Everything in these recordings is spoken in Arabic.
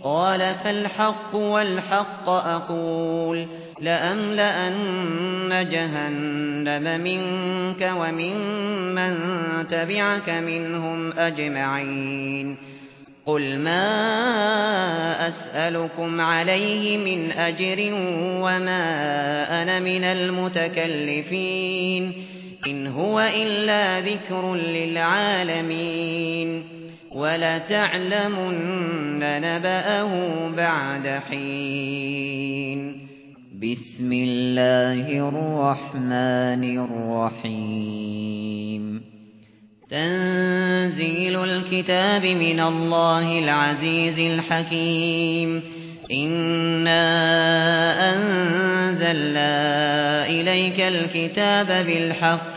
قال فالحق والحق أقول لأملأن جهنم منك وممن تبعك منهم أجمعين قل ما أسألكم عليه من أجر وما أنا من المتكلفين إن هو إلا ذكر للعالمين ولتعلمن نبأه بعد حين بسم الله الرحمن الرحيم تنزيل الكتاب من الله العزيز الحكيم إنا أنزلنا إليك الكتاب بالحق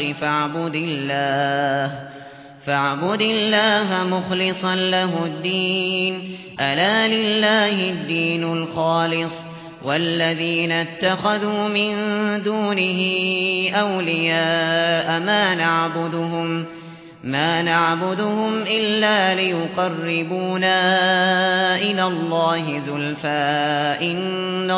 فاعبد الله مخلصا له الدين ألا لله الدين الخالص والذين اتخذوا من دونه أولياء ما نعبدهم إلا ليقربونا إلى الله زلفى إن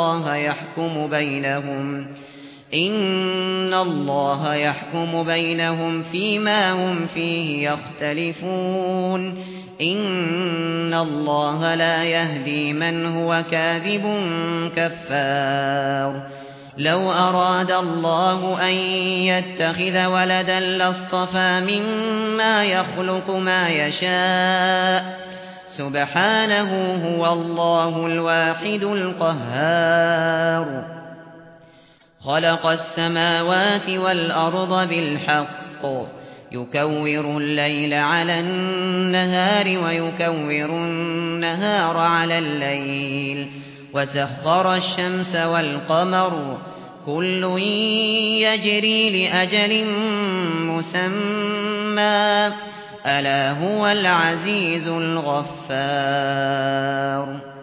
الله يحكم بينهم فيما هم فيه يختلفون إن الله لا يهدي من هو كاذب كفار لو أراد الله أن يتخذ ولدا لاصطفى مما يخلق ما يشاء سبحانه هو الله الواحد القهار خلق السماوات والأرض بالحق يكور الليل على النهار ويكور النهار على الليل وسخر الشمس والقمر كل يجري لأجل مسمى ألا هو العزيز الغفار